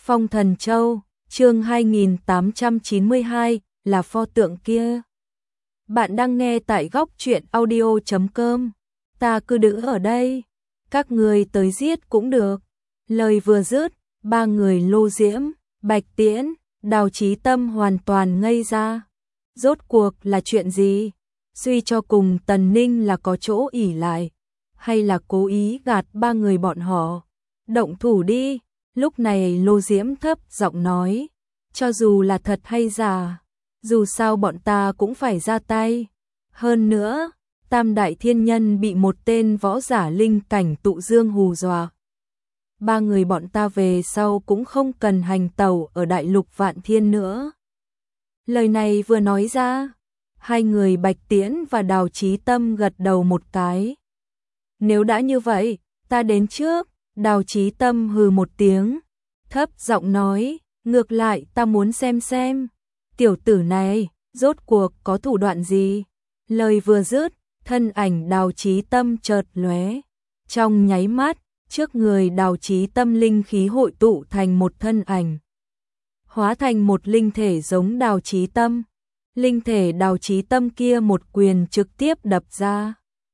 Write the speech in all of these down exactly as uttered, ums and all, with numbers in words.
Phong Thần Châu, chương hai nghìn tám trăm chín mươi hai, là pho tượng kia. Bạn đang nghe tại góc truyện audio chấm com. Ta cứ đứng ở đây, các người tới giết cũng được. Lời vừa dứt, ba người Lô Diễm, Bạch Tiễn, Đào Chí Tâm hoàn toàn ngây ra. Rốt cuộc là chuyện gì? Suy cho cùng Tần Ninh là có chỗ ỷ lại, hay là cố ý gạt ba người bọn họ? Động thủ đi. Lúc này Lô Diễm thấp giọng nói, cho dù là thật hay giả, dù sao bọn ta cũng phải ra tay. Hơn nữa, Tam Đại Thiên Nhân bị một tên võ giả linh cảnh tụ dương hù dọa. Ba người bọn ta về sau cũng không cần hành tẩu ở Đại Lục Vạn Thiên nữa. Lời này vừa nói ra, hai người Bạch Tiễn và Đào Chí Tâm gật đầu một cái. Nếu đã như vậy, ta đến trước. Đào Chí Tâm hừ một tiếng, thấp giọng nói, ngược lại ta muốn xem xem, tiểu tử này, rốt cuộc có thủ đoạn gì? Lời vừa dứt, thân ảnh Đào Chí Tâm chợt lóe. Trong nháy mắt, trước người Đào Chí Tâm linh khí hội tụ thành một thân ảnh. Hóa thành một linh thể giống Đào Chí Tâm. Linh thể Đào Chí Tâm kia một quyền trực tiếp đập ra.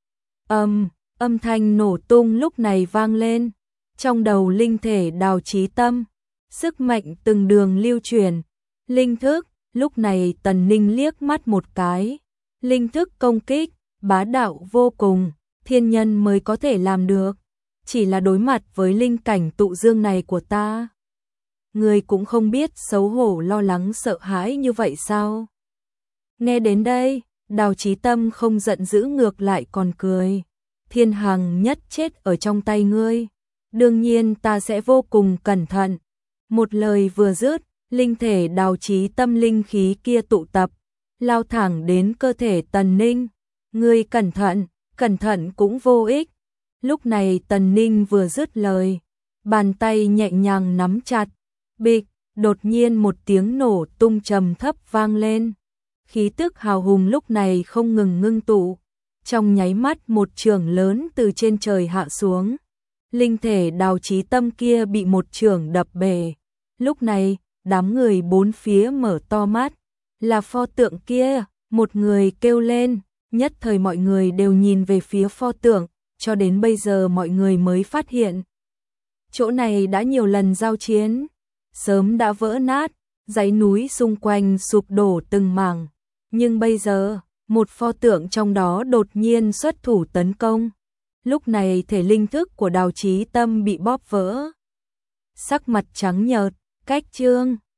Âm, âm thanh nổ tung lúc này vang lên. Trong đầu linh thể Đào Chí Tâm, sức mạnh từng đường lưu truyền. Linh thức, lúc này Tần Ninh liếc mắt một cái. Linh thức công kích, bá đạo vô cùng, thiên nhân mới có thể làm được. Chỉ là đối mặt với linh cảnh tụ dương này của ta, người cũng không biết xấu hổ lo lắng sợ hãi như vậy sao? Nghe đến đây, Đào Chí Tâm không giận dữ ngược lại còn cười. Thiên Hằng nhất chết ở trong tay ngươi. Đương nhiên ta sẽ vô cùng cẩn thận. Một lời vừa dứt, linh thể Đào Chí Tâm linh khí kia tụ tập, lao thẳng đến cơ thể Tần Ninh. Ngươi cẩn thận, cẩn thận cũng vô ích. Lúc này Tần Ninh vừa dứt lời, bàn tay nhẹ nhàng nắm chặt. Bịch, đột nhiên một tiếng nổ tung trầm thấp vang lên. Khí tức hào hùng lúc này không ngừng ngưng tụ. Trong nháy mắt một chưởng lớn từ trên trời hạ xuống. Linh thể Đào Chí Tâm kia bị một chưởng đập bể. Lúc này, đám người bốn phía mở to mắt. Là pho tượng kia, một người kêu lên. Nhất thời mọi người đều nhìn về phía pho tượng, cho đến bây giờ mọi người mới phát hiện. Chỗ này đã nhiều lần giao chiến, sớm đã vỡ nát, dãy núi xung quanh sụp đổ từng mảng. Nhưng bây giờ, một pho tượng trong đó đột nhiên xuất thủ tấn công. Lúc này thể linh thức của Đào Chí Tâm bị bóp vỡ. Sắc mặt trắng nhợt, cách trương,